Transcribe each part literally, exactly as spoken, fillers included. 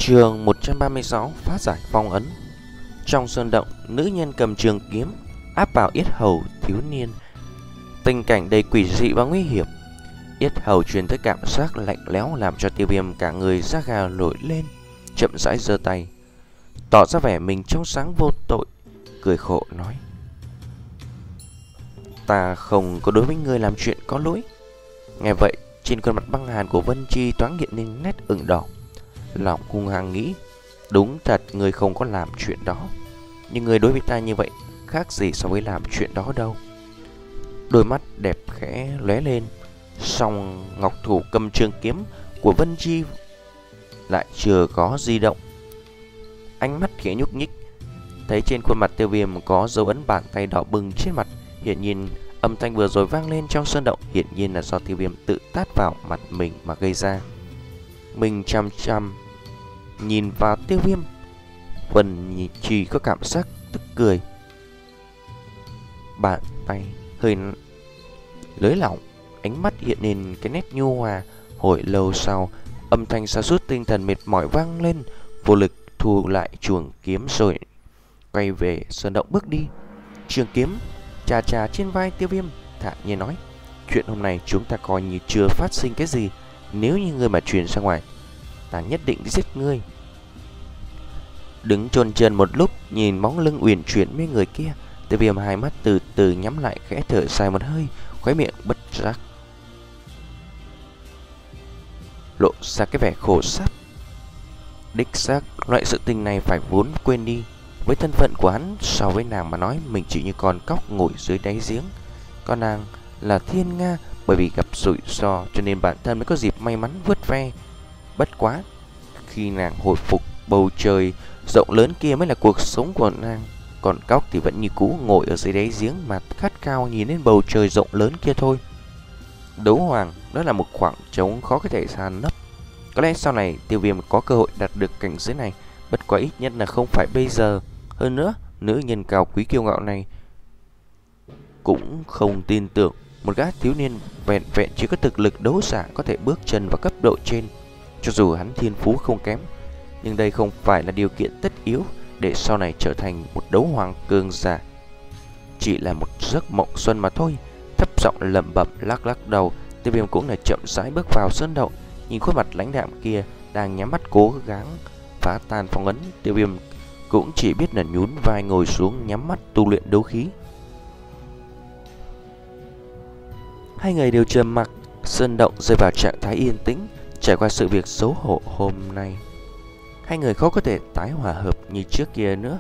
Chương một trăm ba mươi sáu phá giải phong ấn. Trong sơn động, nữ nhân cầm trường kiếm áp vào yết hầu thiếu niên. Tình cảnh đầy quỷ dị và nguy hiểm. Yết hầu truyền tới cảm giác lạnh lẽo làm cho Tiêu Viêm cả người da gà nổi lên, chậm rãi giơ tay, tỏ ra vẻ mình trong sáng vô tội, cười khổ nói: "Ta không có đối với ngươi làm chuyện có lỗi." Nghe vậy, trên khuôn mặt băng hàn của Vân Chi thoáng hiện lên nét ửng đỏ. Lòng hung hăng nghĩ, đúng thật người không có làm chuyện đó, nhưng người đối với ta như vậy khác gì so với làm chuyện đó đâu. Đôi mắt đẹp khẽ lóe lên, song ngọc thủ cầm trường kiếm của Vân Chi lại chưa có di động. Ánh mắt khẽ nhúc nhích, thấy trên khuôn mặt Tiêu Viêm có dấu ấn bàn tay đỏ bừng trên mặt. Hiển nhiên âm thanh vừa rồi vang lên trong sơn động hiển nhiên là do Tiêu Viêm tự tát vào mặt mình mà gây ra. Mình chăm chăm nhìn vào Tiêu Viêm, Vân Chi có cảm giác tức cười. Bàn tay hơi lưới lỏng, ánh mắt hiện lên cái nét nhu hòa. Hồi lâu sau, âm thanh sa sút tinh thần mệt mỏi vang lên, vô lực thu lại chuồng kiếm rồi quay về sơn động bước đi. Trường kiếm chà chà trên vai Tiêu Viêm, thản nhiên nói: "Chuyện hôm nay chúng ta coi như chưa phát sinh cái gì. Nếu như ngươi mà truyền ra ngoài, ta nhất định giết ngươi." Đứng chôn chân một lúc, nhìn bóng lưng uyển chuyển mấy người kia, Tiêu Viêm hai mắt từ từ nhắm lại, khẽ thở dài một hơi, khóe miệng bất giác lộ ra cái vẻ khổ sáp. Đích xác, loại sự tình này phải vốn quên đi. Với thân phận của hắn, so với nàng mà nói, mình chỉ như con cóc ngồi dưới đáy giếng. Còn nàng là thiên nga, bởi vì gặp rủi ro cho nên bản thân mới có dịp may mắn vớt ve. Bất quá, khi nàng hồi phục, bầu trời rộng lớn kia mới là cuộc sống của nàng. Còn cóc thì vẫn như cũ ngồi ở dưới đáy giếng mà khát khao nhìn lên bầu trời rộng lớn kia thôi. Đấu hoàng, đó là một khoảng trống khó có thể san lấp. Có lẽ sau này Tiêu Viêm có cơ hội đạt được cảnh giới này, bất quá ít nhất là không phải bây giờ. Hơn nữa, nữ nhân cao quý kiêu ngạo này cũng không tin tưởng một gã thiếu niên vẹn vẹn chỉ có thực lực đấu giả có thể bước chân vào cấp độ trên. Cho dù hắn thiên phú không kém, nhưng đây không phải là điều kiện tất yếu để sau này trở thành một đấu hoàng cường giả. Chỉ là một giấc mộng xuân mà thôi. Thấp giọng lẩm bẩm lắc lắc đầu, Tiêu Viêm cũng là chậm rãi bước vào sơn động. Nhìn khuôn mặt lãnh đạm kia đang nhắm mắt cố gắng phá tan phong ấn, Tiêu Viêm cũng chỉ biết là nhún vai ngồi xuống, nhắm mắt tu luyện đấu khí. Hai người đều trầm mặc, sơn động rơi vào trạng thái yên tĩnh. Trải qua sự việc xấu hổ hôm nay, hai người khó có thể tái hòa hợp như trước kia nữa.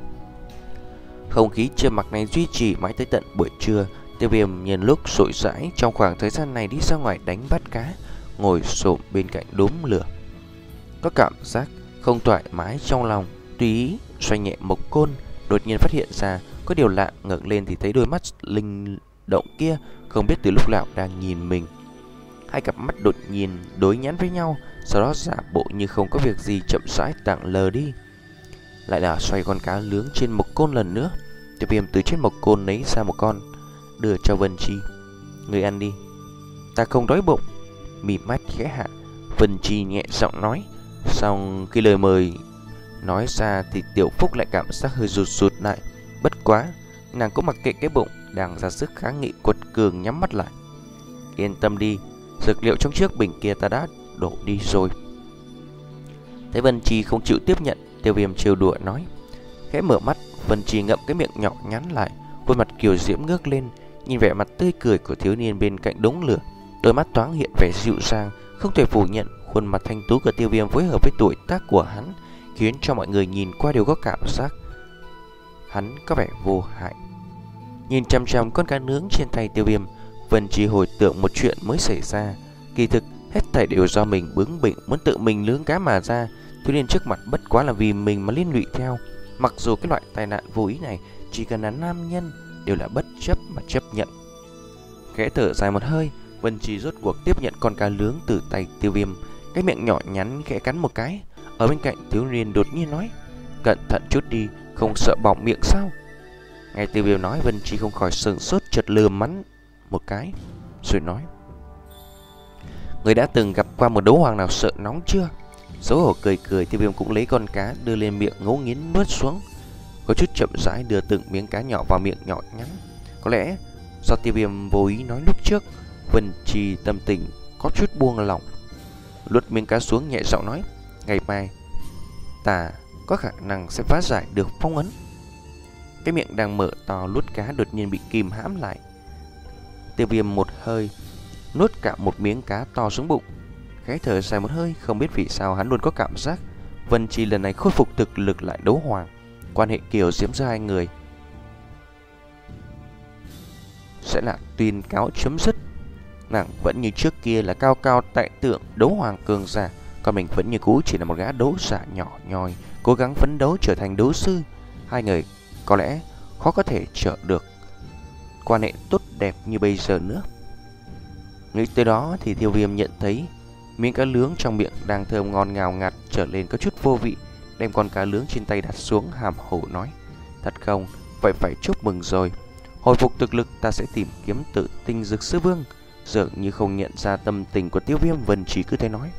Không khí trầm mặc này duy trì mãi tới tận buổi trưa. Tiêu Viêm nhân lúc rỗi rãi trong khoảng thời gian này đi ra ngoài đánh bắt cá, ngồi xổm bên cạnh đốm lửa, có cảm giác không thoải mái trong lòng. Tùy ý xoay nhẹ mộc côn, đột nhiên phát hiện ra có điều lạ, ngẩng lên thì thấy đôi mắt linh động kia không biết từ lúc nào đang nhìn mình. Hai cặp mắt đột nhiên đối nhãn với nhau, sau đó giả bộ như không có việc gì chậm rãi tặng lờ đi. Lại là xoay con cá lướng trên mộc côn lần nữa. Tiêu Viêm từ trên mộc côn lấy ra một con, đưa cho Vân Chi: "Người ăn đi, ta không đói bụng." Mí mắt khẽ hạ, Vân Chi nhẹ giọng nói. Xong khi lời mời nói ra thì Tiểu Phúc lại cảm giác hơi rụt rụt lại. Bất quá, nàng cũng mặc kệ cái bụng đang ra sức kháng nghị, quật cường nhắm mắt lại: "Yên tâm đi, dược liệu trong chiếc bình kia ta đã đổ đi rồi." Thấy Vân Chi không chịu tiếp nhận, Tiêu Viêm trêu đùa nói. Khẽ mở mắt, Vân Chi ngậm cái miệng nhỏ nhắn lại, khuôn mặt kiều diễm ngước lên, nhìn vẻ mặt tươi cười của thiếu niên bên cạnh đống lửa, đôi mắt thoáng hiện vẻ dịu dàng. Không thể phủ nhận, khuôn mặt thanh tú của Tiêu Viêm phối hợp với tuổi tác của hắn, khiến cho mọi người nhìn qua đều có cảm giác hắn có vẻ vô hại. Nhìn chăm chăm con cá nướng trên tay Tiêu Viêm, Vân Chi hồi tưởng một chuyện mới xảy ra. Kỳ thực hết thảy đều do mình bướng bỉnh muốn tự mình nướng cá mà ra. Thiếu niên trước mặt bất quá là vì mình mà liên lụy theo. Mặc dù cái loại tai nạn vô ý này chỉ cần là nam nhân đều là bất chấp mà chấp nhận. Khẽ thở dài một hơi, Vân Chi rốt cuộc tiếp nhận con cá nướng từ tay Tiêu Viêm, cái miệng nhỏ nhắn khẽ cắn một cái. Ở bên cạnh thiếu niên đột nhiên nói: "Cẩn thận chút đi, không sợ bỏng miệng sao?" Nghe Tiêu Viêm nói, Vân Chi không khỏi sừng sốt, chợt lườm mắn một cái rồi nói: "Người đã từng gặp qua một đấu hoàng nào sợ nóng chưa?" Xấu hổ cười cười, Tiêu Viêm cũng lấy con cá đưa lên miệng ngấu nghiến nuốt xuống, có chút chậm rãi đưa từng miếng cá nhỏ vào miệng nhỏ nhắn. Có lẽ do Tiêu Viêm vô ý nói lúc trước, Vân Trì tâm tình có chút buông lỏng, luốt miếng cá xuống nhẹ giọng nói: ngày mai ta có khả năng sẽ phá giải được phong ấn. Cái miệng đang mở to luốt cá đột nhiên bị kìm hãm lại. Tiêu Viêm một hơi nuốt cả một miếng cá to xuống bụng, khẽ thở dài một hơi. Không biết vì sao hắn luôn có cảm giác Vân Trì lần này khôi phục thực lực lại đấu hoàng. Quan hệ kiều diễm giữa hai người sẽ là tuyên cáo chấm dứt. Nàng vẫn như trước kia là cao cao tại tượng đấu hoàng cường giả, còn mình vẫn như cũ chỉ là một gã đấu giả nhỏ nhoi, cố gắng phấn đấu trở thành đấu sư. Hai người có lẽ khó có thể trở được quan hệ tốt đẹp như bây giờ nữa. Nghĩ tới đó thì Tiêu Viêm nhận thấy miếng cá lướng trong miệng đang thơm ngon ngào ngạt trở lên có chút vô vị, đem con cá lướng trên tay đặt xuống, hàm hồ nói: thật không, vậy phải chúc mừng rồi. Hồi phục thực lực ta sẽ tìm kiếm Tử Tinh Dược Sư Vương. Dường như không nhận ra tâm tình của Tiêu Viêm, Vân Trì cứ thế nói: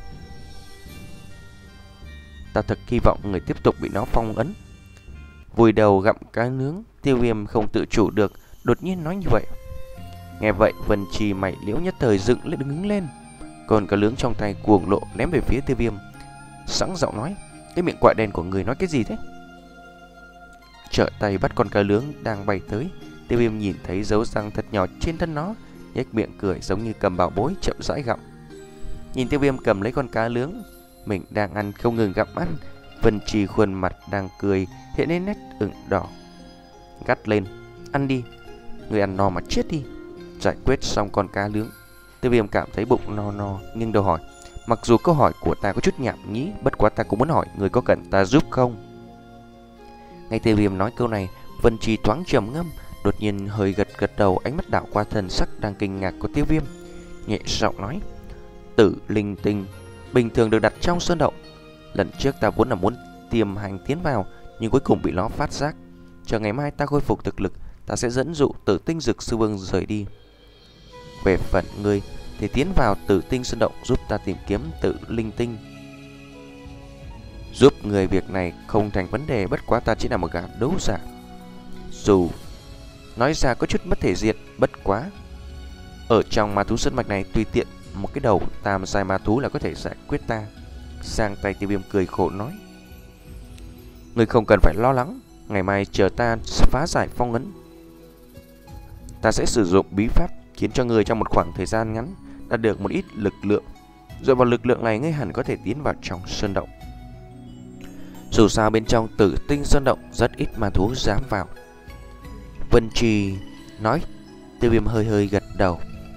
ta thật hy vọng người tiếp tục bị nó phong ấn. Vùi đầu gặm cá nướng, Tiêu Viêm không tự chủ được đột nhiên nói như vậy. Nghe vậy, Vân Trì mày liễu nhất thời dựng lên đứng lên, còn cá nướng trong tay cuồng lộ ném về phía Tiêu Viêm, sẵn giọng nói: cái miệng quạ đen của người nói cái gì thế? Trở tay bắt con cá nướng đang bay tới. Tiêu Viêm nhìn thấy dấu răng thật nhỏ trên thân nó, nhếch miệng cười giống như cầm bảo bối chậm rãi gặm. Nhìn Tiêu Viêm cầm lấy con cá nướng mình đang ăn không ngừng gặm ăn, Vân Trì khuôn mặt đang cười hiện lên nét ửng đỏ, gắt lên: ăn đi, người ăn no mà chết đi. Giải quyết xong con cá nướng, Tiêu Viêm cảm thấy bụng no no, nhưng đầu hỏi: mặc dù câu hỏi của ta có chút nhảm nhí, bất quá ta cũng muốn hỏi người có cần ta giúp không? Ngay Tiêu Viêm nói câu này, Vân Trì thoáng trầm ngâm, đột nhiên hơi gật gật đầu, ánh mắt đảo qua thần sắc đang kinh ngạc của Tiêu Viêm, nhẹ giọng nói: Tử Linh Tinh bình thường được đặt trong sơn động. Lần trước ta vốn là muốn tiềm hành tiến vào, nhưng cuối cùng bị nó phát giác. Chờ ngày mai ta khôi phục thực lực, ta sẽ dẫn dụ Tử Tinh Dược Sư Vương rời đi. Về phận ngươi thì tiến vào Tử Tinh Sơn Động giúp ta tìm kiếm Tử Linh Tinh. Giúp người việc này không thành vấn đề, bất quá ta chỉ là một gã đấu giả. Dù nói ra có chút mất thể diện, bất quá ở trong ma thú sơn mạch này tùy tiện một cái đầu tam giai ma thú là có thể giải quyết ta. Sang tay Tiêu Viêm cười khổ nói: người không cần phải lo lắng, ngày mai chờ ta phá giải phong ấn, ta sẽ sử dụng bí pháp khiến cho người trong một khoảng thời gian ngắn đạt được một ít lực lượng. Dựa vào lực lượng này, ngươi hẳn có thể tiến vào trong sơn động. Dù sao bên trong Tử Tinh Sơn Động rất ít ma thú dám vào. Vân Trì nói. Tiêu Viêm hơi hơi gật đầu.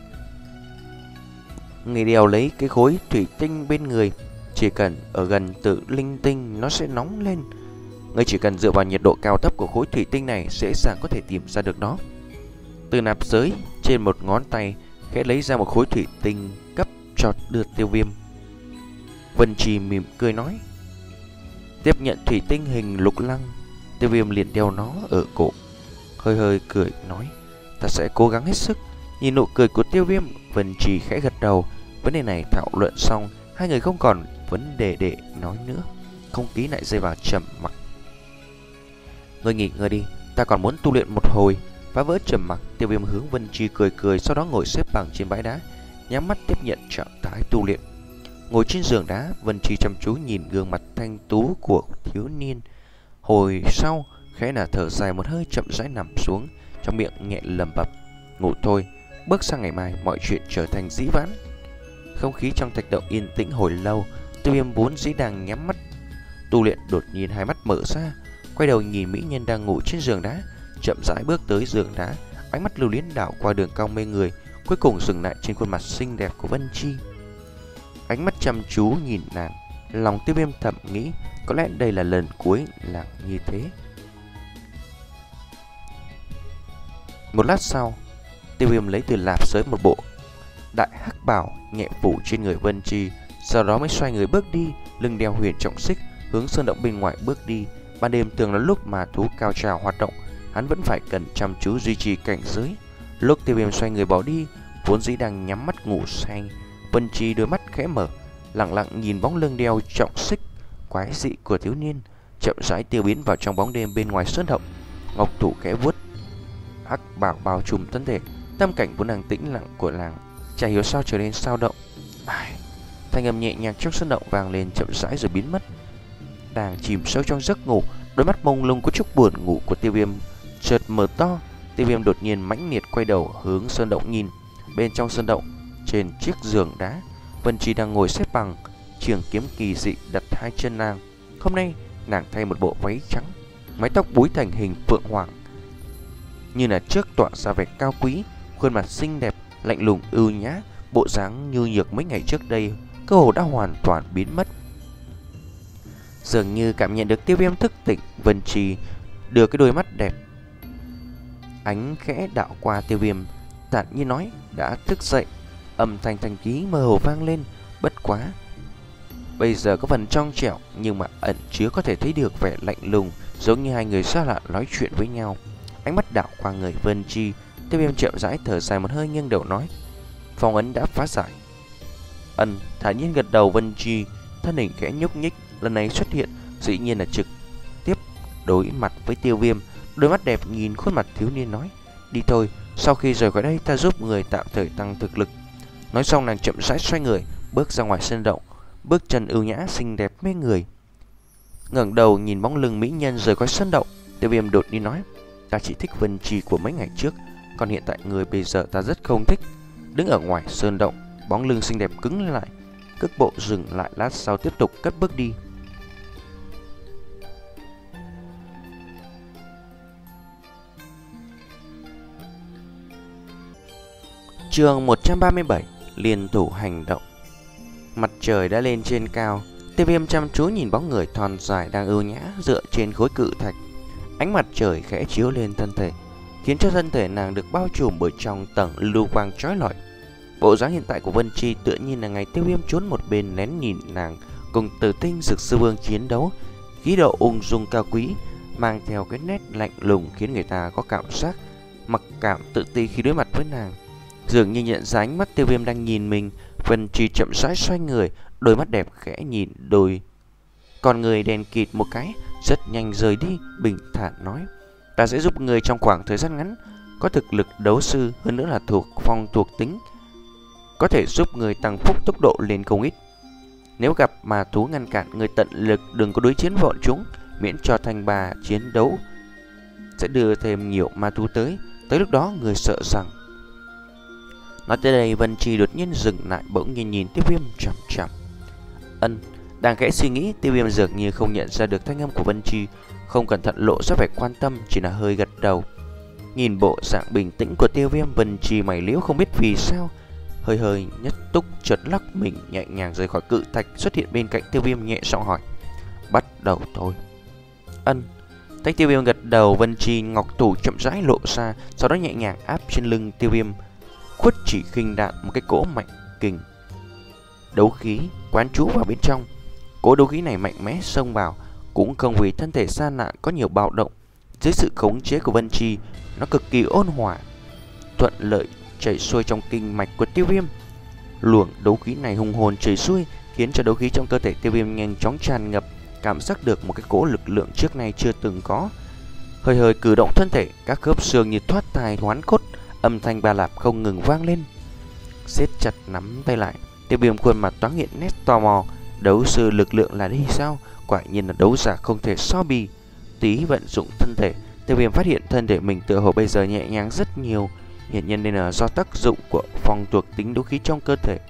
Người đeo lấy cái khối thủy tinh bên người, chỉ cần ở gần Tử Linh Tinh nó sẽ nóng lên. Ngươi chỉ cần dựa vào nhiệt độ cao thấp của khối thủy tinh này, dễ dàng có thể tìm ra được nó. Từ nạp giới trên một ngón tay khẽ lấy ra một khối thủy tinh cấp cho đưa Tiêu Viêm. Vân Trì mỉm cười nói. Tiếp nhận thủy tinh hình lục lăng, Tiêu Viêm liền đeo nó ở cổ, hơi hơi cười nói: ta sẽ cố gắng hết sức. Nhìn nụ cười của Tiêu Viêm, Vân Trì khẽ gật đầu. Vấn đề này thảo luận xong, hai người không còn vấn đề để nói nữa. Không khí lại rơi vào trầm mặc. Ngươi nghỉ ngơi đi, ta còn muốn tu luyện một hồi. Phá vỡ trầm mặc, Tiêu Viêm hướng Vân Trì cười cười, sau đó ngồi xếp bằng trên bãi đá, nhắm mắt tiếp nhận trạng thái tu luyện. Ngồi trên giường đá, Vân Trì chăm chú nhìn gương mặt thanh tú của thiếu niên. Hồi sau, khẽ là thở dài một hơi, chậm rãi nằm xuống, trong miệng nhẹ lẩm bẩm: ngủ thôi, bước sang ngày mai mọi chuyện trở thành dĩ vãng. Không khí trong thạch động yên tĩnh hồi lâu. Tiêu Viêm vốn dĩ đang nhắm mắt tu luyện, đột nhiên hai mắt mở ra, quay đầu nhìn mỹ nhân đang ngủ trên giường đá, chậm rãi bước tới giường đá, ánh mắt lưu luyến đảo qua đường cong mê người, cuối cùng dừng lại trên khuôn mặt xinh đẹp của Vân Trì. Ánh mắt chăm chú nhìn nàng, lòng Tiêu Viêm thầm nghĩ, có lẽ đây là lần cuối làm như thế. Một lát sau, Tiêu Viêm lấy từ lạp giới một bộ đại hắc bảo nhẹ phủ trên người Vân Trì, sau đó mới xoay người bước đi, lưng đeo huyền trọng xích, hướng sơn động bên ngoài bước đi. Ban đêm thường là lúc mà thú cao trào hoạt động, hắn vẫn phải cần chăm chú duy trì cảnh giới. Lúc Tiêu Viêm xoay người bỏ đi, vốn dĩ đang nhắm mắt ngủ say, Vân Trì đôi mắt khẽ mở, lặng lặng nhìn bóng lưng đeo trọng xích quái dị của thiếu niên chậm rãi tiêu biến vào trong bóng đêm bên ngoài sơn động. Ngọc thủ khẽ vuốt hắc bào bao trùm thân thể. Tâm cảnh vốn đang tĩnh lặng của làng chả hiểu sao trở nên sao động. Ai... Thanh âm nhẹ nhàng trong sơn động vang lên chậm rãi rồi biến mất. Đang chìm sâu trong giấc ngủ, đôi mắt mông lung có chút buồn ngủ của Tiêu Viêm chợt mở to. Tiêu Viêm đột nhiên mãnh liệt quay đầu hướng sơn động nhìn. Bên trong sơn động, trên chiếc giường đá, Vân Chi đang ngồi xếp bằng, trường kiếm kỳ dị đặt hai chân nàng. Hôm nay nàng thay một bộ váy trắng, mái tóc búi thành hình phượng hoàng, như là trước tỏa ra vẻ cao quý, khuôn mặt xinh đẹp, lạnh lùng ưu nhã, bộ dáng như nhược mấy ngày trước đây cơ hồ đã hoàn toàn biến mất. Dường như cảm nhận được Tiêu Viêm thức tỉnh, Vân Chi đưa cái đôi mắt đẹp ánh khẽ đạo qua Tiêu Viêm, tản nhiên nói: đã thức dậy. Âm thanh thanh ký mơ hồ vang lên, bất quá bây giờ có phần trong trẻo nhưng mà ẩn chứa có thể thấy được vẻ lạnh lùng, giống như hai người xa lạ nói chuyện với nhau. Ánh mắt đảo qua người Vân Chi, Tiêu Viêm chậm rãi thở dài một hơi nghiêng đầu nói: phong ấn đã phá giải. Ân thản nhiên gật đầu. Vân Chi thân hình khẽ nhúc nhích, lần này xuất hiện dĩ nhiên là trực tiếp đối mặt với Tiêu Viêm. Đôi mắt đẹp nhìn khuôn mặt thiếu niên nói: đi thôi, sau khi rời khỏi đây ta giúp người tạm thời tăng thực lực. Nói xong nàng chậm rãi xoay người bước ra ngoài sân động, bước chân ưu nhã xinh đẹp mê người. Ngẩng đầu nhìn bóng lưng mỹ nhân rời khỏi sân động, Tiêu Viêm đột nhiên nói: ta chỉ thích Vân Chi của mấy ngày trước, còn hiện tại người bây giờ ta rất không thích. Đứng ở ngoài sơn động, bóng lưng xinh đẹp cứng lại, cước bộ dừng lại lát sau tiếp tục cất bước đi. Chương một trăm ba mươi bảy, liên thủ hành động. Mặt trời đã lên trên cao, Tiêu Viêm chăm chú nhìn bóng người thon dài đang ưu nhã dựa trên khối cự thạch. Ánh mặt trời khẽ chiếu lên thân thể, khiến cho thân thể nàng được bao trùm bởi trong tầng lưu quang chói lọi. Bộ dáng hiện tại của Vân Chi tựa như là ngày Tiêu Viêm trốn một bên lén nhìn nàng cùng Tử Tinh Dực Sư Vương chiến đấu, khí độ ung dung cao quý, mang theo cái nét lạnh lùng khiến người ta có cảm giác mặc cảm tự ti khi đối mặt với nàng. Dường như nhận ra ánh mắt Tiêu Viêm đang nhìn mình, Vân Chi chậm rãi xoay người, đôi mắt đẹp khẽ nhìn đôi con người đèn kịt một cái, rất nhanh rời đi, bình thản nói: ta sẽ giúp người trong khoảng thời gian ngắn, có thực lực đấu sư, hơn nữa là thuộc phong thuộc tính, có thể giúp người tăng phúc tốc độ lên không ít. Nếu gặp ma thú ngăn cản, người tận lực đừng có đối chiến bọn chúng, miễn cho thành bà chiến đấu sẽ đưa thêm nhiều ma thú tới, tới lúc đó người sợ rằng. Nói tới đây, Vân Chi đột nhiên dừng lại, bỗng nhiên nhìn Tiêu Viêm chằm chằm. Ân đang khẽ suy nghĩ, Tiêu Viêm dường như không nhận ra được thanh âm của Vân Chi, không cẩn thận lộ ra vẻ quan tâm, chỉ là hơi gật đầu. Nhìn bộ dạng bình tĩnh của Tiêu Viêm, Vân Chi mày liễu không biết vì sao, hơi hơi nhất túc chợt lắc mình nhẹ nhàng rời khỏi cự thạch, xuất hiện bên cạnh Tiêu Viêm, nhẹ giọng hỏi: bắt đầu thôi. Ân thấy Tiêu Viêm gật đầu, Vân Chi ngọc thủ chậm rãi lộ ra, sau đó nhẹ nhàng áp trên lưng Tiêu Viêm, khuất chỉ khinh đạn một cái cỗ mạnh kình đấu khí quán trú vào bên trong. Cỗ đấu khí này mạnh mẽ xông vào, cũng không vì thân thể xa lạ có nhiều bạo động. Dưới sự khống chế của Vân Chi, nó cực kỳ ôn hòa, thuận lợi chảy xuôi trong kinh mạch của Tiêu Viêm. Luồng đấu khí này hùng hồn chảy xuôi, khiến cho đấu khí trong cơ thể Tiêu Viêm nhanh chóng tràn ngập, cảm giác được một cái cỗ lực lượng trước nay chưa từng có. Hơi hơi cử động thân thể, các khớp xương như thoát thai hoán cốt, âm thanh ba lạp không ngừng vang lên. Siết chặt nắm tay lại, Tiêu Viêm khuôn mặt toáng hiện nét tò mò. Đấu sư lực lượng là đi sao? Quả nhiên là đấu giả không thể so bì. Tí vận dụng thân thể, Tiêu Viêm phát hiện thân thể mình tựa hồ bây giờ nhẹ nhàng rất nhiều, hiện nhiên nên là do tác dụng của phong thuộc tính đấu khí trong cơ thể.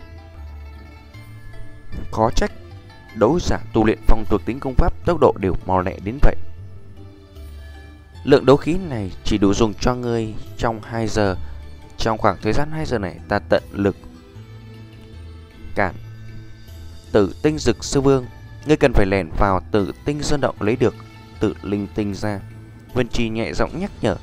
Khó trách đấu giả tu luyện phong thuộc tính công pháp tốc độ đều mau lẹ đến vậy. Lượng đấu khí này chỉ đủ dùng cho ngươi trong hai giờ. Trong khoảng thời gian hai giờ này, ta tận lực cản Tử Tinh Dực Sư Vương. Ngươi cần phải lẻn vào Tử Tinh Sơn Động lấy được Tử Linh Tinh ra. Vân Chi nhẹ giọng nhắc nhở.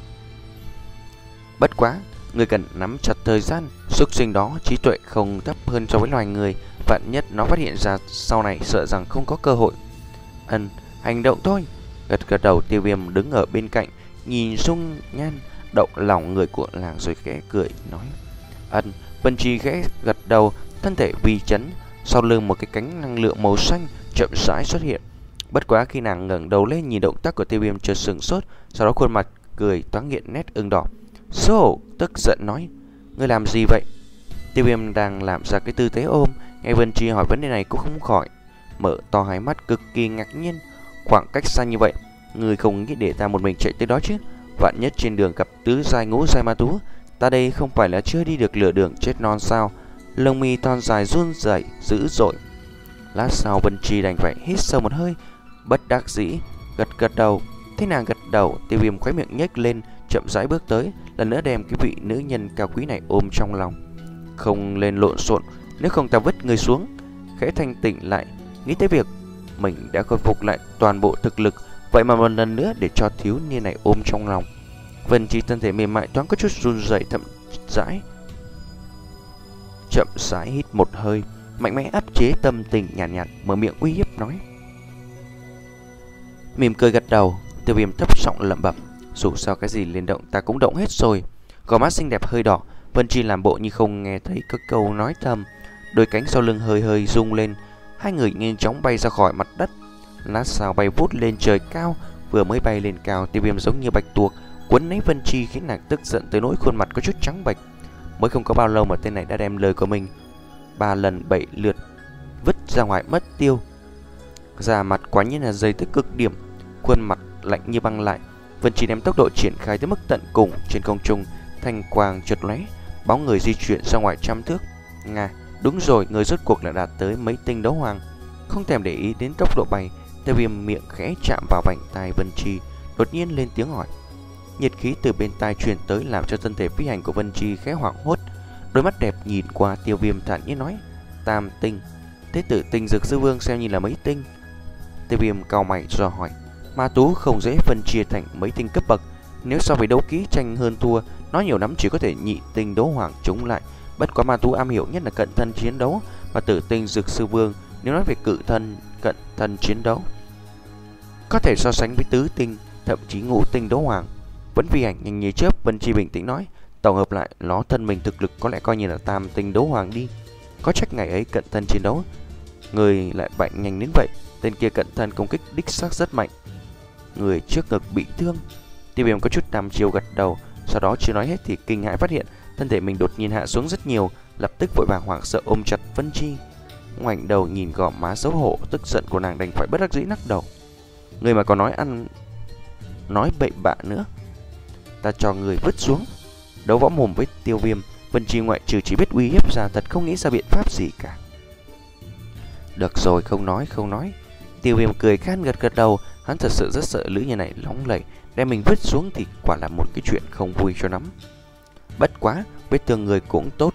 Bất quá, ngươi cần nắm chặt thời gian. Súc sinh đó trí tuệ không thấp hơn so với loài người, vạn nhất nó phát hiện ra sau này sợ rằng không có cơ hội. Ân, hành động thôi. Gật gật đầu, Tiêu Viêm đứng ở bên cạnh, nhìn dung nhan động lòng người của làng rồi khẽ cười nói. Ân. Vân Chi khẽ gật đầu, thân thể vi chấn, Sau lưng một cái cánh năng lượng màu xanh chậm rãi xuất hiện. Bất quá khi nàng ngẩng đầu lên nhìn động tác của Tiêu Viêm chợt sững sốt, sau đó khuôn mặt cười toáng hiện nét ửng đỏ. "Xô!" tức giận nói, "Ngươi làm gì vậy?" Tiêu Viêm đang làm ra cái tư thế ôm, nghe Vân Chi hỏi vấn đề này cũng không khỏi mở to hai mắt cực kỳ ngạc nhiên. "Khoảng cách xa như vậy, ngươi không nghĩ để ta một mình chạy tới đó chứ? Vạn nhất trên đường gặp tứ giai ngũ giai ma thú, ta đây không phải là chưa đi được lửa đường chết non sao?" Lông mi thon dài run rẩy dữ dội. Lát sau Vân Chi đành phải hít sâu một hơi, bất đắc dĩ gật gật đầu. Thấy nàng gật đầu, Tiêu Viêm khóe miệng nhếch lên, chậm rãi bước tới, lần nữa đem cái vị nữ nhân cao quý này ôm trong lòng. "Không lên lộn xộn, nếu không ta vứt người xuống." Khẽ thanh tỉnh lại, nghĩ tới việc mình đã khôi phục lại toàn bộ thực lực, vậy mà một lần nữa để cho thiếu niên này ôm trong lòng. Vân Chi thân thể mềm mại thoáng có chút run rẩy, thậm rãi chậm rãi hít một hơi, mạnh mẽ áp chế tâm tình nhàn nhạt, nhạt mở miệng uy hiếp nói. Mỉm cười gật đầu, Tiêu Viêm thấp giọng lẩm bẩm, dù sao cái gì liên động ta cũng động hết rồi. Gò má xinh đẹp hơi đỏ, Vân Chi làm bộ như không nghe thấy các câu nói thầm, đôi cánh sau lưng hơi hơi rung lên, hai người nhanh chóng bay ra khỏi mặt đất. Lát sau bay vút lên trời cao, vừa mới bay lên cao, Tiêu Viêm giống như bạch tuộc quấn lấy Vân Chi khiến nàng tức giận tới nỗi khuôn mặt có chút trắng bệch. Mới không có bao lâu mà tên này đã đem lời của mình ba lần bảy lượt vứt ra ngoài mất tiêu. Da mặt quá nhiên là dày tới cực điểm, khuôn mặt lạnh như băng lại. Vân Chi đem tốc độ triển khai tới mức tận cùng, trên không trung thanh quang chợt lóe, bóng người di chuyển ra ngoài trăm thước. Nga, đúng rồi, người rốt cuộc là đạt tới mấy tinh đấu hoàng. Không thèm để ý đến tốc độ bay, Tiêu Viêm miệng khẽ chạm vào vành tai Vân Chi, đột nhiên lên tiếng hỏi. Nhiệt khí từ bên tai truyền tới làm cho thân thể phi hành của Vân Chi khẽ hoảng hốt. Đôi mắt đẹp nhìn qua Tiêu Viêm thản nhiên nói, tam tinh. Thế tử tinh Dược Sư Vương xem như là mấy tinh? Tiêu Viêm cau mày do hỏi. Ma tú không dễ phân chia thành mấy tinh cấp bậc. Nếu so với đấu kỹ tranh hơn thua, nó nhiều lắm chỉ có thể nhị tinh đấu hoàng chống lại. Bất quá ma tú am hiểu nhất là cận thân chiến đấu, và tử tinh Dược Sư Vương nếu nói về cự thân cận thân chiến đấu có thể so sánh với tứ tinh, thậm chí ngũ tinh đấu hoàng. Vẫn phi hành nhanh như chớp, Vân Chi bình tĩnh nói, tổng hợp lại nó thân mình thực lực có lẽ coi như là tam tinh đấu hoàng đi. Có trách ngày ấy cận thân chiến đấu người lại bại nhanh đến vậy. Tên kia cận thân công kích đích xác rất mạnh, người trước ngực bị thương. Tiêu Viêm có chút đăm chiêu gật đầu, sau đó chưa nói hết thì kinh hãi phát hiện thân thể mình đột nhiên hạ xuống rất nhiều, lập tức vội vàng hoảng sợ ôm chặt Vân Chi. Ngoảnh đầu nhìn gò má xấu hổ tức giận của nàng, đành phải bất đắc dĩ lắc đầu. Người mà còn nói ăn nói bậy bạ nữa, ta cho người vứt xuống. Đấu võ mồm với Tiêu Viêm, Vân Chi ngoại trừ chỉ biết uy hiếp ra, thật không nghĩ ra biện pháp gì cả. Được rồi, không nói không nói. Tiêu Viêm cười khan gật gật đầu. Hắn thật sự rất sợ lữ như này lóng lẩy, đem mình vứt xuống thì quả là một cái chuyện không vui cho lắm. Bất quá vết thương người cũng tốt,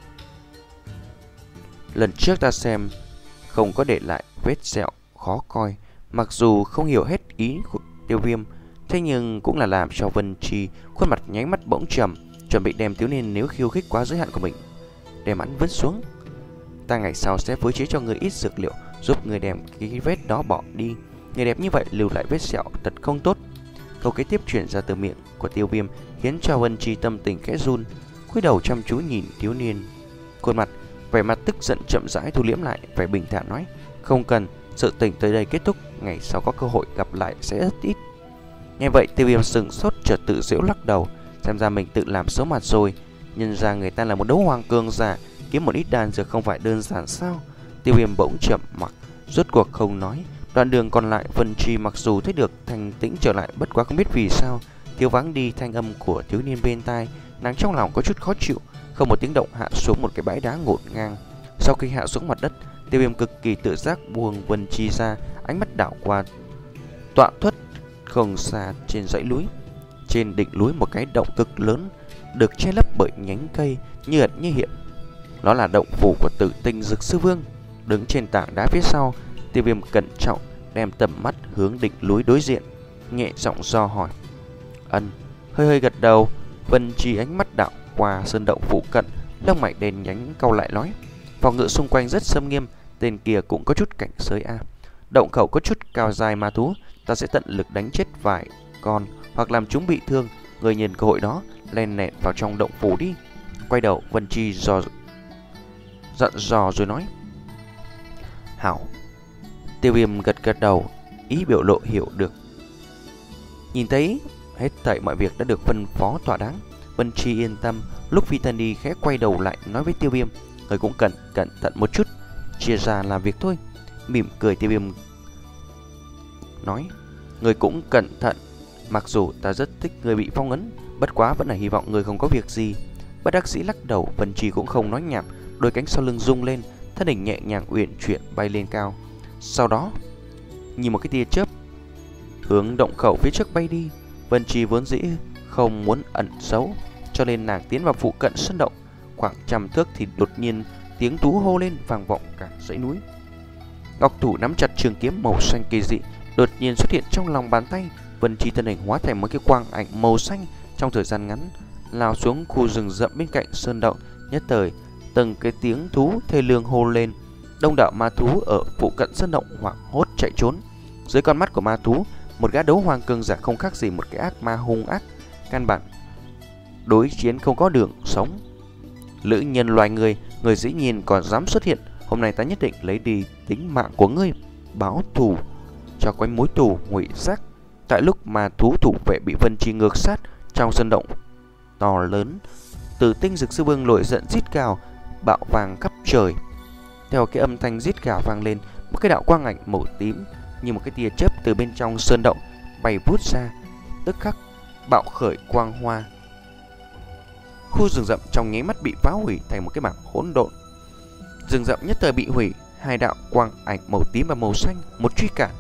lần trước ta xem không có để lại vết sẹo khó coi. Mặc dù không hiểu hết ý của Tiêu Viêm, thế nhưng cũng là làm cho Vân Chi khuôn mặt nháy mắt bỗng trầm, chuẩn bị đem thiếu niên nếu khiêu khích quá giới hạn của mình đem hắn vứt xuống. Ta ngày sau sẽ phối chế cho người ít dược liệu, giúp người đem cái vết đó bỏ đi. Người đẹp như vậy lưu lại vết sẹo thật không tốt. Câu kế tiếp chuyển ra từ miệng của Tiêu Viêm khiến cho Vân Chi tâm tình khẽ run, cúi đầu chăm chú nhìn thiếu niên. Khuôn mặt vẻ mặt tức giận chậm rãi thu liễm lại, vẻ bình thản nói, không cần, sự tình tới đây kết thúc, ngày sau có cơ hội gặp lại sẽ rất ít. Nghe vậy Tiêu Viêm sừng sốt, chợt tự giễu lắc đầu, xem ra mình tự làm xấu mặt rồi. Nhân ra người ta là một đấu hoàng cường giả, kiếm một ít đan dược không phải đơn giản sao? Tiêu Viêm bỗng chậm mặc, rốt cuộc không nói. Đoạn đường còn lại, Vân Chi mặc dù thấy được thanh tĩnh trở lại, bất quá không biết vì sao thiếu vắng đi thanh âm của thiếu niên bên tai. Nàng trong lòng có chút khó chịu, không một tiếng động hạ xuống một cái bãi đá ngổn ngang. Sau khi hạ xuống mặt đất, Tiêu Viêm cực kỳ tự giác buông Vân Chi ra, ánh mắt đảo qua tọa thuất không xa trên dãy núi. Trên đỉnh núi một cái động cực lớn được che lấp bởi nhánh cây như ẩn như hiện. Nó là động phủ của Tử Tinh Dược Sư Vương. Đứng trên tảng đá phía sau, Tiêu Viêm cẩn trọng đem tầm mắt hướng đỉnh núi đối diện, nhẹ giọng do hỏi. Ân, hơi hơi gật đầu. Vân Chi ánh mắt đảo qua sơn động phụ cận, lông mày đen nhánh cau lại nói, phòng ngự xung quanh rất xâm nghiêm, tên kia cũng có chút cảnh giới a. Động khẩu có chút cao dài ma thú, ta sẽ tận lực đánh chết vài con hoặc làm chúng bị thương. Người nhìn cơ hội đó len lẹn vào trong động phủ đi. Quay đầu Vân Chi dò dặn dò rồi nói, Hảo. Tiêu Viêm gật gật đầu, ý biểu lộ hiểu được. Nhìn thấy hết thảy mọi việc đã được phân phó thỏa đáng, Vân Chi yên tâm. Lúc phi thân đi khẽ quay đầu lại nói với Tiêu Viêm, người cũng cẩn cẩn thận một chút, chia ra làm việc thôi. Mỉm cười, Tiêu Viêm nói, người cũng cẩn thận. Mặc dù ta rất thích người bị phong ấn, bất quá vẫn là hy vọng người không có việc gì. Bất đắc dĩ lắc đầu, Vân Chi cũng không nói nhảm, đôi cánh sau lưng rung lên, thân hình nhẹ nhàng uyển chuyển bay lên cao. Sau đó nhìn một cái tia chớp hướng động khẩu phía trước bay đi. Vân Chi vốn dĩ không muốn ẩn giấu, cho nên nàng tiến vào phụ cận sân động. Khoảng trăm thước thì đột nhiên tiếng tú hô lên vang vọng cả dãy núi. Ngọc thủ nắm chặt trường kiếm màu xanh kỳ dị đột nhiên xuất hiện trong lòng bàn tay. Vân Chi thân hình hóa thành một cái quang ảnh màu xanh, trong thời gian ngắn lao xuống khu rừng rậm bên cạnh sơn động. Nhất thời từng cái tiếng thú thê lương hô lên. Đông đảo ma thú ở phụ cận sơn động hoảng hốt chạy trốn. Dưới con mắt của ma thú, một gã đấu hoàng cường giả không khác gì một cái ác ma hung ác, căn bản đối chiến không có đường sống. Lữ nhân loài người, người dĩ nhiên còn dám xuất hiện, hôm nay ta nhất định lấy đi tính mạng của ngươi, báo thù cho quanh mối thù ngụy giác. Tại lúc mà thú thủ vệ bị Vân Chi ngược sát, trong sân động to lớn, Tử Tinh Dực Sư Vương nổi giận rít gào, bạo vàng khắp trời. Theo cái âm thanh rít gào vang lên, một cái đạo quang ảnh màu tím như một cái tia chớp từ bên trong sơn động bay vút ra, tức khắc bạo khởi quang hoa. Khu rừng rậm trong nháy mắt bị phá hủy thành một cái mảng hỗn độn. Rừng rậm nhất thời bị hủy, hai đạo quang ảnh màu tím và màu xanh một truy cản.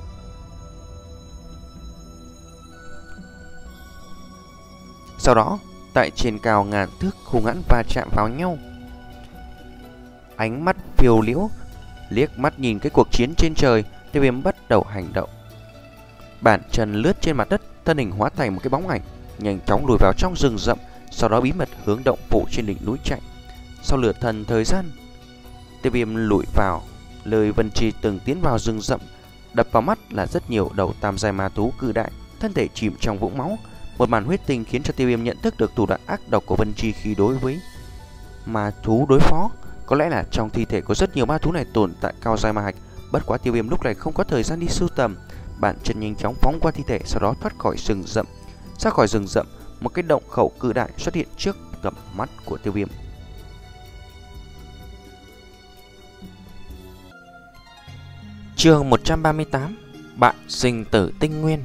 Sau đó, tại trên cao ngàn thước, hung hãn va chạm vào nhau. Ánh mắt phiêu liễu liếc mắt nhìn cái cuộc chiến trên trời, Tiêu Viêm bắt đầu hành động. Bàn chân lướt trên mặt đất, thân hình hóa thành một cái bóng ảnh, nhanh chóng lùi vào trong rừng rậm, sau đó bí mật hướng động phủ trên đỉnh núi chạy. Sau lửa thần thời gian, Tiêu Viêm lùi vào lời Vân Chi từng tiến vào rừng rậm. Đập vào mắt là rất nhiều đầu tam giai ma thú cự đại, thân thể chìm trong vũng máu. Một màn huyết tinh khiến cho Tiêu Viêm nhận thức được thủ đoạn ác độc của Vân Chi khi đối với ma thú đối phó. Có lẽ là trong thi thể có rất nhiều ma thú này tồn tại cao giai ma hạch, bất quá Tiêu Viêm lúc này không có thời gian đi sưu tầm. Bàn chân nhanh chóng phóng qua thi thể, sau đó thoát khỏi rừng rậm. Ra khỏi rừng rậm, một cái động khẩu cự đại xuất hiện trước tầm mắt của Tiêu Viêm. Chương một trăm ba mươi tám, Bạn sinh tử tinh nguyên.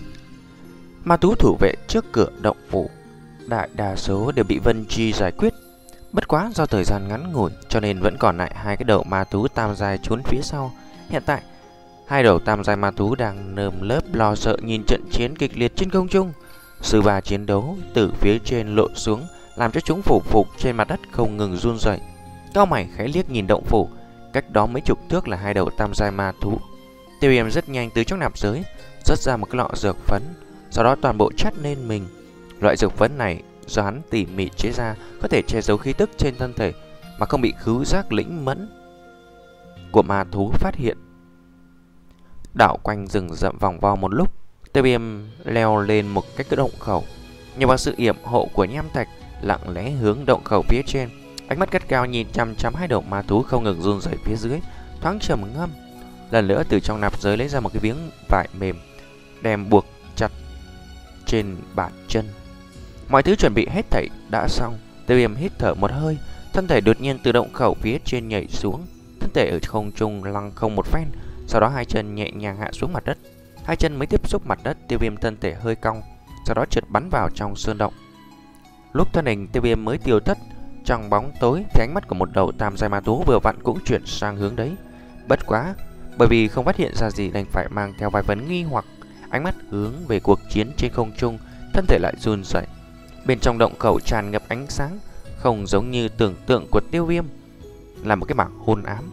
Ma thú thủ vệ trước cửa động phủ đại đa số đều bị Vân Chi giải quyết. Bất quá do thời gian ngắn ngủi cho nên vẫn còn lại hai cái đầu ma thú tam giai trốn phía sau. Hiện tại hai đầu tam giai ma thú đang nơm lớp lo sợ nhìn trận chiến kịch liệt trên không trung. Sư ba chiến đấu từ phía trên lộ xuống, làm cho chúng phủ phục trên mặt đất không ngừng run rẩy. Cao mày khẽ liếc nhìn động phủ, cách đó mấy chục thước là hai đầu tam giai ma thú. Tiêu Viêm rất nhanh từ trong nạp giới xuất ra một cái lọ dược phấn, sau đó toàn bộ chắt lên mình. Loại dược phấn này do hắn tỉ mỉ chế ra, có thể che giấu khí tức trên thân thể mà không bị khứu giác lĩnh mẫn của ma thú phát hiện. Đảo quanh rừng rậm vòng vo một lúc, Tiêu Viêm leo lên một cái động khẩu, nhờ vào sự yểm hộ của nham thạch, lặng lẽ hướng động khẩu phía trên. Ánh mắt gắt cao nhìn chăm chăm hai đầu ma thú không ngừng run rẩy phía dưới, thoáng trầm ngâm. Lần nữa từ trong nạp giới lấy ra một cái miếng vải mềm, đem buộc chặt trên bàn chân. Mọi thứ chuẩn bị hết thảy đã xong. Tiêu Viêm hít thở một hơi, thân thể đột nhiên từ động khẩu phía trên nhảy xuống, thân thể ở không trung lăng không một phen, sau đó hai chân nhẹ nhàng hạ xuống mặt đất. Hai chân mới tiếp xúc mặt đất, Tiêu Viêm thân thể hơi cong, sau đó trượt bắn vào trong sơn động. Lúc thân hình Tiêu Viêm mới tiêu thất trong bóng tối thì ánh mắt của một đầu tam giai ma thú vừa vặn cũng chuyển sang hướng đấy. Bất quá, bởi vì không phát hiện ra gì đành phải mang theo vài phần nghi hoặc, ánh mắt hướng về cuộc chiến trên không trung, thân thể lại run rẩy. Bên trong động khẩu tràn ngập ánh sáng, không giống như tưởng tượng của Tiêu Viêm, là một cái mảng hôn ám.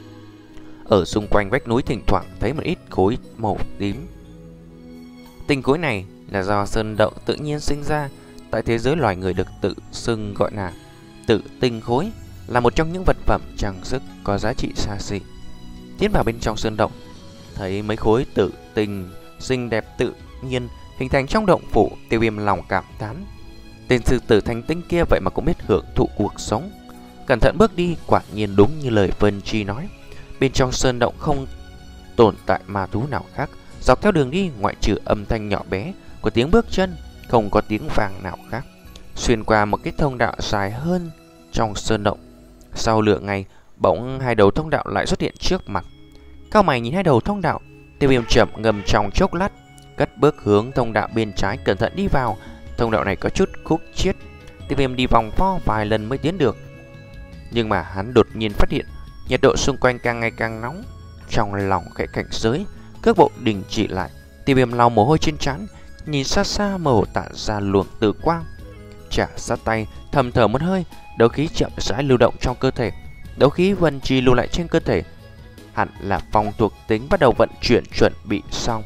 Ở xung quanh vách núi thỉnh thoảng thấy một ít khối màu tím. Tinh khối này là do sơn động tự nhiên sinh ra. Tại thế giới loài người được tự xưng gọi là tự tinh khối, là một trong những vật phẩm trang sức có giá trị xa xỉ. Tiến vào bên trong sơn động, thấy mấy khối tự tinh xinh đẹp tự nhiên hình thành trong động phủ, Tiêu Viêm lòng cảm thán. Tên sư tử thành tinh kia vậy mà cũng biết hưởng thụ cuộc sống. Cẩn thận bước đi, quả nhiên đúng như lời Vân Chi nói. Bên trong sơn động không tồn tại ma thú nào khác. Dọc theo đường đi, ngoại trừ âm thanh nhỏ bé của tiếng bước chân, không có tiếng vang nào khác. Xuyên qua một cái thông đạo dài hơn trong sơn động. Sau lửa ngày, bỗng hai đầu thông đạo lại xuất hiện trước mặt. Cao mày nhìn hai đầu thông đạo, Tiêu Viêm chậm ngầm trong chốc lát, cất bước hướng thông đạo bên trái cẩn thận đi vào. Thông đạo này có chút khúc chiết, Tiêu Viêm đi vòng vo vài lần mới tiến được. Nhưng mà hắn đột nhiên phát hiện nhiệt độ xung quanh càng ngày càng nóng. Trong lòng khẽ cảnh giới, cước bộ đình chỉ lại. Tiêu Viêm lau mồ hôi trên trán, nhìn xa xa mờ hồ tản ra luồng tử quang. Chả sát tay, thầm thở một hơi, đấu khí chậm rãi lưu động trong cơ thể. Đấu khí vần trì lưu lại trên cơ thể, hẳn là phong thuộc tính bắt đầu vận chuyển chuẩn bị xong.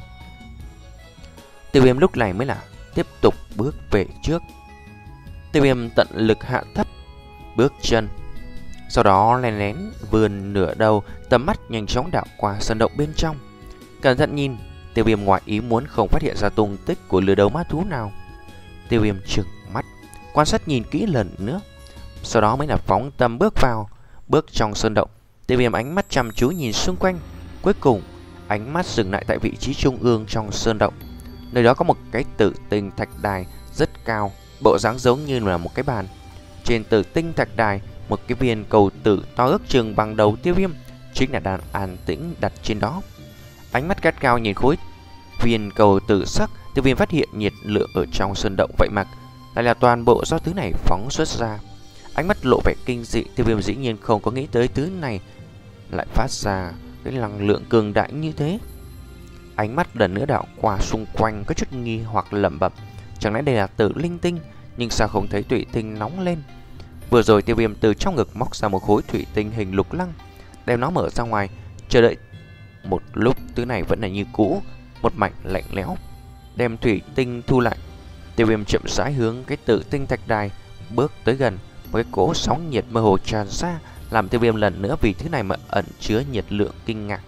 Tiêu Viêm lúc này mới là tiếp tục bước về trước. Tiêu Viêm tận lực hạ thấp bước chân, sau đó lén lén vươn nửa đầu, tầm mắt nhanh chóng đảo qua sân động bên trong. Cẩn thận nhìn, Tiêu Viêm ngoài ý muốn không phát hiện ra tung tích của lừa đầu ma thú nào. Tiêu Viêm trừng mắt, quan sát nhìn kỹ lần nữa, sau đó mới là phóng tâm bước vào. Bước trong sơn động, Tiêu Viêm ánh mắt chăm chú nhìn xung quanh. Cuối cùng, ánh mắt dừng lại tại vị trí trung ương trong sơn động. Nơi đó có một cái tử tinh thạch đài rất cao, bộ dáng giống như là một cái bàn. Trên tử tinh thạch đài, một cái viên cầu tử to ước chừng bằng đầu Tiêu Viêm chính là đang an tĩnh đặt trên đó. Ánh mắt gắt gao nhìn khối viên cầu tử sắc, Tiêu Viêm phát hiện nhiệt lượng ở trong sơn động vậy mà lại là toàn bộ do thứ này phóng xuất ra. Ánh mắt lộ vẻ kinh dị, Tiêu Viêm dĩ nhiên không có nghĩ tới thứ này lại phát ra cái năng lượng cường đại như thế. Ánh mắt lần nữa đảo qua xung quanh, có chút nghi hoặc lẩm bẩm, chẳng lẽ đây là tử linh tinh, nhưng sao không thấy thủy tinh nóng lên. Vừa rồi Tiêu Viêm từ trong ngực móc ra một khối thủy tinh hình lục lăng, đem nó mở ra ngoài, chờ đợi một lúc, thứ này vẫn là như cũ, một mảnh lạnh lẽo. Đem thủy tinh thu lại, Tiêu Viêm chậm rãi hướng cái tử tinh thạch đài bước tới gần. Một cái cỗ sóng nhiệt mơ hồ tràn ra, làm Tiêu Viêm lần nữa vì thứ này mà ẩn chứa nhiệt lượng kinh ngạc.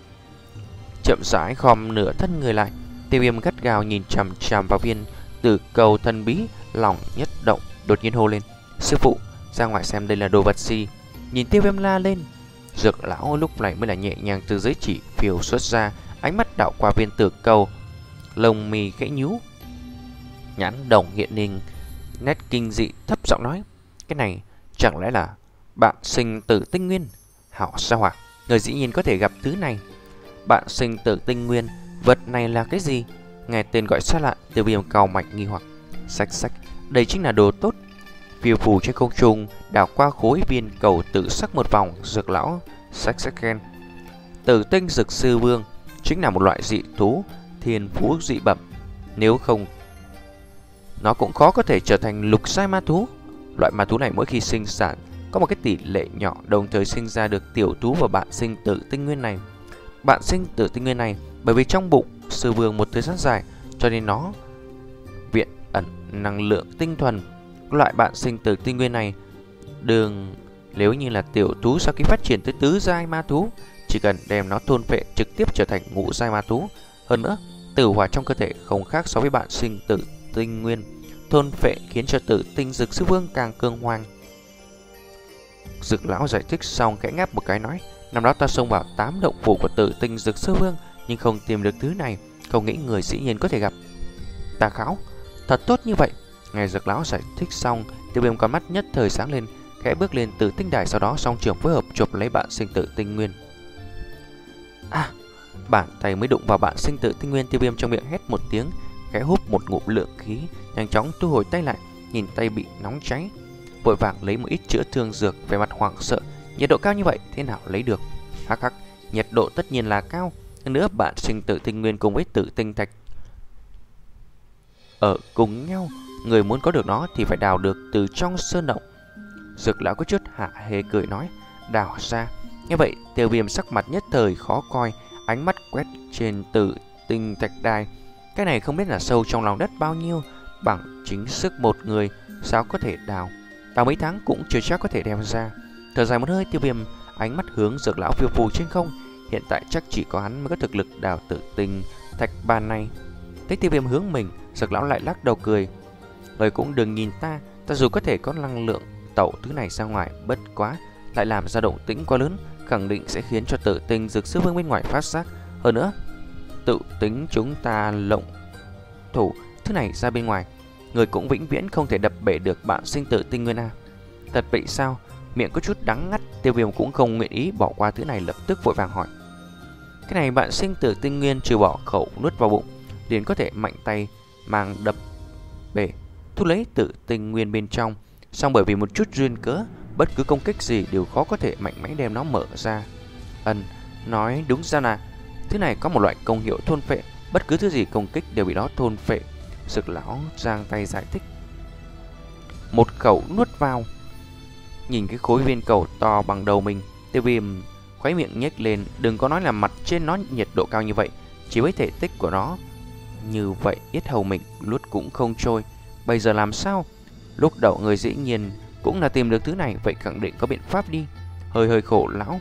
Chậm rãi khom nửa thân người lại, Tiêu Viêm gắt gao nhìn chằm chằm vào viên tử cầu thần bí, lòng nhất động, đột nhiên hô lên: "Sư phụ, ra ngoài xem đây là đồ vật gì." Nhìn Tiêu Viêm la lên, Dược lão lúc này mới là nhẹ nhàng từ dưới chỉ phiêu xuất ra, ánh mắt đảo qua viên tử cầu, lông mi khẽ nhíu, nhãn đồng hiện lên nét kinh dị, thấp giọng nói: "Cái này chẳng lẽ là bạn sinh tử tinh nguyên?" Hảo sao hỏa, người dĩ nhiên có thể gặp thứ này. Bạn sinh tử tinh nguyên, vật này là cái gì? Nghe tên gọi xa lạ, Tiêu Viêm cau mày nghi hoặc. Xách xách, đây chính là đồ tốt. Phiêu phù trên không trung, đảo qua khối viên cầu tử sắc một vòng, Dược lão xách xách khen: "Tử tinh dược sư vương chính là một loại dị thú thiên phú dị bẩm, nếu không nó cũng khó có thể trở thành lục giai ma thú. Loại ma thú này mỗi khi sinh sản có một cái tỷ lệ nhỏ đồng thời sinh ra được tiểu thú và bạn sinh tử tinh nguyên này. Bạn sinh tử tinh nguyên này bởi vì trong bụng sư vương một thời gian dài, cho nên nó viện ẩn năng lượng tinh thuần. Loại bạn sinh tử tinh nguyên này đường nếu như là tiểu thú sau khi phát triển tới tứ giai ma thú, chỉ cần đem nó thôn phệ trực tiếp trở thành ngũ giai ma thú. Hơn nữa, tử hỏa trong cơ thể không khác so với bạn sinh tử tinh nguyên, thôn phệ khiến cho tử tinh dược sư vương càng cường hoang." Dược lão giải thích xong khẽ ngáp một cái nói: "Năm đó ta xông vào tám động phủ của tử tinh dược sư vương, nhưng không tìm được thứ này, không nghĩ người dĩ nhiên có thể gặp." "Tà kháo, thật tốt như vậy." Nghe Dược lão giải thích xong, Tiêu Viêm con mắt nhất thời sáng lên, khẽ bước lên tử tinh đài, sau đó song trường phối hợp chụp lấy bạn sinh tử tinh nguyên. À, bàn tay mới đụng vào bạn sinh tử tinh nguyên, Tiêu Viêm trong miệng hét một tiếng, khẽ hút một ngụm lượng khí, nhanh chóng thu hồi tay lại, nhìn tay bị nóng cháy, vội vàng lấy một ít chữa thương dược, về mặt hoảng sợ, nhiệt độ cao như vậy thế nào lấy được? Hắc hắc, nhiệt độ tất nhiên là cao, hơn nữa bạn sinh tử tinh nguyên cùng với tử tinh thạch ở cùng nhau, người muốn có được nó thì phải đào được từ trong sơn động. Dược lão có chút hạ hề cười nói: "Đào ra?" Như vậy Tiêu Viêm sắc mặt nhất thời khó coi, ánh mắt quét trên tử tinh thạch đài. Cái này không biết là sâu trong lòng đất bao nhiêu, bằng chính sức một người sao có thể đào, đào mấy tháng cũng chưa chắc có thể đem ra. Thở dài một hơi, Tiêu Viêm ánh mắt hướng Dược lão phiêu phù trên không. Hiện tại chắc chỉ có hắn mới có thực lực đào tử tinh thạch bàn này. Thấy Tiêu Viêm hướng mình, Dược lão lại lắc đầu cười: "Người cũng đừng nhìn ta, ta dù có thể có năng lượng tẩu thứ này ra ngoài, bất quá lại làm ra động tĩnh quá lớn, khẳng định sẽ khiến cho tự tinh dược sư vương bên ngoài phát giác. Hơn nữa, tự tính chúng ta lộng thủ thứ này ra bên ngoài, người cũng vĩnh viễn không thể đập bể được bạn sinh tử tinh nguyên A. Thật vậy sao? Miệng có chút đắng ngắt, Tiêu Viêm cũng không nguyện ý bỏ qua thứ này, lập tức vội vàng hỏi. Cái này bạn sinh tử tinh nguyên trừ bỏ khẩu nuốt vào bụng, liền có thể mạnh tay mang đập bể, thu lấy tự tinh nguyên bên trong. Song bởi vì một chút duyên cớ, bất cứ công kích gì đều khó có thể mạnh mẽ đem nó mở ra. Ân, nói đúng ra là thứ này có một loại công hiệu thôn phệ, bất cứ thứ gì công kích đều bị nó thôn phệ. Dược lão giang tay giải thích. Một khẩu nuốt vào. Nhìn cái khối viên cầu to bằng đầu mình, Tiêu Viêm khóe miệng nhếch lên. Đừng có nói là mặt trên nó nhiệt độ cao như vậy, chỉ với thể tích của nó như vậy, yết hầu mình luốt cũng không trôi. Bây giờ làm sao? Lúc đầu người dĩ nhiên cũng là tìm được thứ này, vậy khẳng định có biện pháp đi. Hơi hơi khổ lão.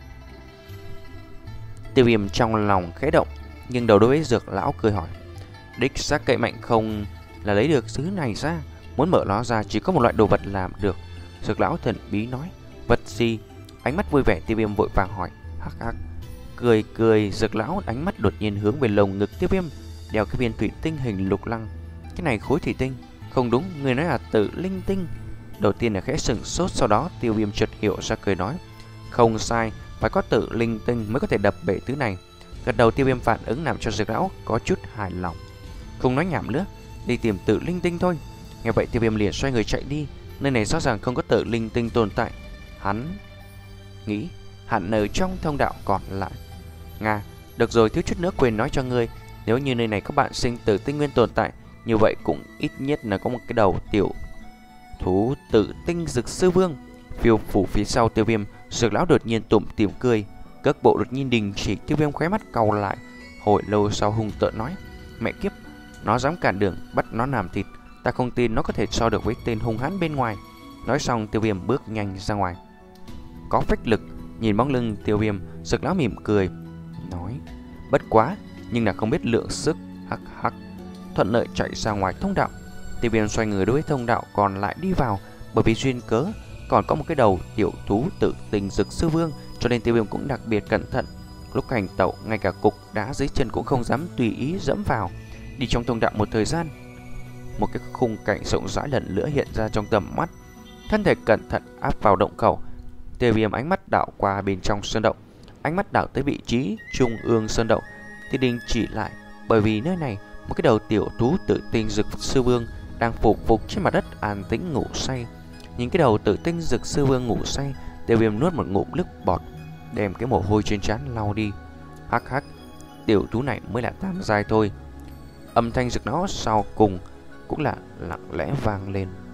Tiêu Viêm trong lòng khẽ động, nhưng đầu đối với dược lão cười hỏi. Đích xác cậy mạnh không là lấy được thứ này ra, muốn mở nó ra chỉ có một loại đồ vật làm được. Dược lão thần bí nói. Vật gì? Ánh mắt vui vẻ Tiêu Viêm vội vàng hỏi. Hắc hắc. Cười cười, dược lão ánh mắt đột nhiên hướng về lồng ngực Tiêu Viêm, đeo cái viên thủy tinh hình lục lăng. Cái này khối thủy tinh? Không đúng, người nói là tự linh tinh. Đầu tiên là khẽ sừng sốt, sau đó Tiêu Viêm chợt hiểu ra cười nói. Không sai, phải có tự linh tinh mới có thể đập bể thứ này. Gật đầu Tiêu Viêm phản ứng làm cho dược lão có chút hài lòng. Không nói nhảm nữa, đi tìm tự linh tinh thôi. Nghe vậy Tiêu Viêm liền xoay người chạy đi. Nơi này rõ ràng không có tự linh tinh tồn tại. Hắn nghĩ hẳn ở trong thông đạo còn lại. Nga, được rồi, thiếu chút nữa quên nói cho ngươi, nếu như nơi này có bạn sinh tử tinh nguyên tồn tại, như vậy cũng ít nhất là có một cái đầu tiểu thú tự tinh dược sư vương. Phiêu phủ phía sau Tiêu Viêm, dược lão đột nhiên tủm tỉm cười, cước bộ đột nhiên đình chỉ. Tiêu Viêm khóe mắt cau lại, hồi lâu sau hung tợn nói. Mẹ kiếp, nó dám cản đường, bắt nó làm thịt. Ta không tin nó có thể so được với tên hung hãn bên ngoài. Nói xong Tiêu Viêm bước nhanh ra ngoài. Có phách lực. Nhìn bóng lưng Tiêu Viêm, dược lão mỉm cười nói. Bất quá, nhưng là không biết lượng sức. Hắc hắc. Thuận lợi chạy ra ngoài thông đạo. Tiêu Viêm xoay người đối với thông đạo còn lại đi vào. Bởi vì duyên cớ còn có một cái đầu tiểu thú tự tinh dược sư vương, cho nên Tiêu Viêm cũng đặc biệt cẩn thận. Lúc hành tẩu, ngay cả cục đá dưới chân cũng không dám tùy ý dẫm vào. Đi trong thông đạo một thời gian, một cái khung cảnh rộng rãi lần nữa hiện ra trong tầm mắt. Thân thể cẩn thận áp vào động khẩu. Tiêu Viêm ánh mắt đảo qua bên trong sơn động, ánh mắt đảo tới vị trí trung ương sơn động thì đình chỉ lại, bởi vì nơi này một cái đầu tiểu thú tự tinh dược sư vương đang phục phục trên mặt đất an tĩnh ngủ say. Nhìn cái đầu tự tinh dược sư vương ngủ say, Tiêu Viêm nuốt một ngụm nước bọt, đem cái mồ hôi trên trán lau đi. Hắc hắc, tiểu thú này mới là tam giai thôi. Âm thanh rực nó sau cùng cũng là lặng lẽ vang lên.